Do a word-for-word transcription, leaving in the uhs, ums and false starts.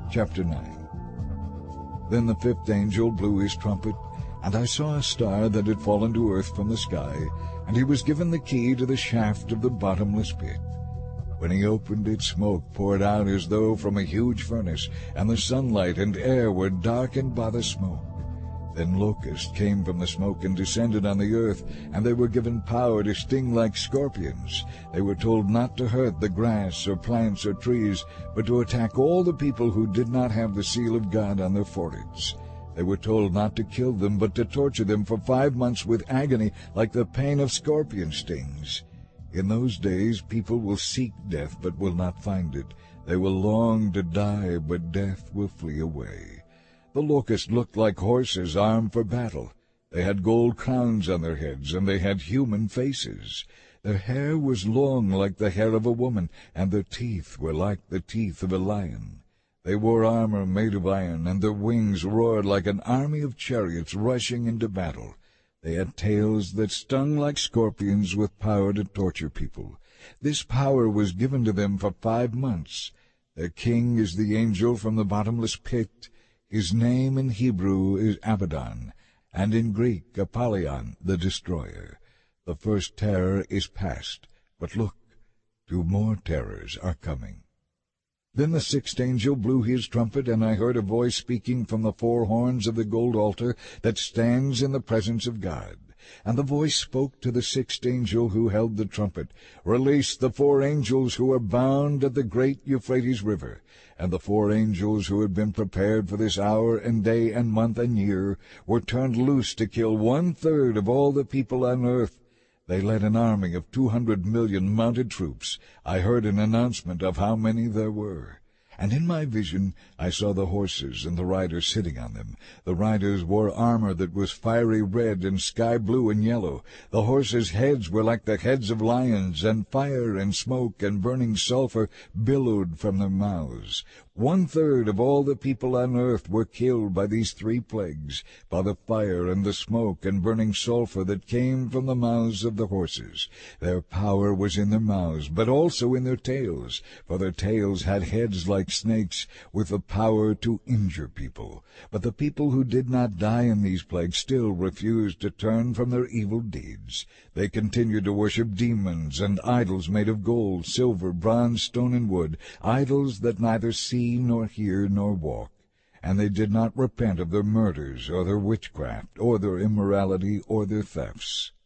Chapter nine. Then the fifth angel blew his trumpet, and I saw a star that had fallen to earth from the sky, and he was given the key to the shaft of the bottomless pit. When he opened it, smoke poured out as though from a huge furnace, and the sunlight and air were darkened by the smoke. Then locusts came from the smoke and descended on the earth, and they were given power to sting like scorpions. They were told not to hurt the grass or plants or trees, but to attack all the people who did not have the seal of God on their foreheads. They were told not to kill them, but to torture them for five months with agony, like the pain of scorpion stings. In those days people will seek death, but will not find it. They will long to die, but death will flee away. The locusts looked like horses armed for battle. They had gold crowns on their heads, and they had human faces. Their hair was long like the hair of a woman, and their teeth were like the teeth of a lion. They wore armor made of iron, and their wings roared like an army of chariots rushing into battle. They had tails that stung like scorpions with power to torture people. This power was given to them for five months. Their king is the angel from the bottomless pit. His name in Hebrew is Abaddon, and in Greek Apollyon, the destroyer. The first terror is past, but look, two more terrors are coming. Then the sixth angel blew his trumpet, and I heard a voice speaking from the four horns of the gold altar that stands in the presence of God. And the voice spoke to the sixth angel who held the trumpet, "Release the four angels who are bound at the great Euphrates River." And the four angels who had been prepared for this hour and day and month and year were turned loose to kill one-third of all the people on earth. They led an army of two hundred million mounted troops. I heard an announcement of how many there were. And in my vision I saw the horses and the riders sitting on them. The riders wore armor that was fiery red and sky blue and yellow. The horses' heads were like the heads of lions, and fire and smoke and burning sulfur billowed from their mouths. One-third of all the people on earth were killed by these three plagues, by the fire and the smoke and burning sulfur that came from the mouths of the horses. Their power was in their mouths, but also in their tails, for their tails had heads like snakes, with the power to injure people. But the people who did not die in these plagues still refused to turn from their evil deeds. They continued to worship demons and idols made of gold, silver, bronze, stone, and wood, idols that neither see nor hear nor walk. And they did not repent of their murders or their witchcraft or their immorality or their thefts.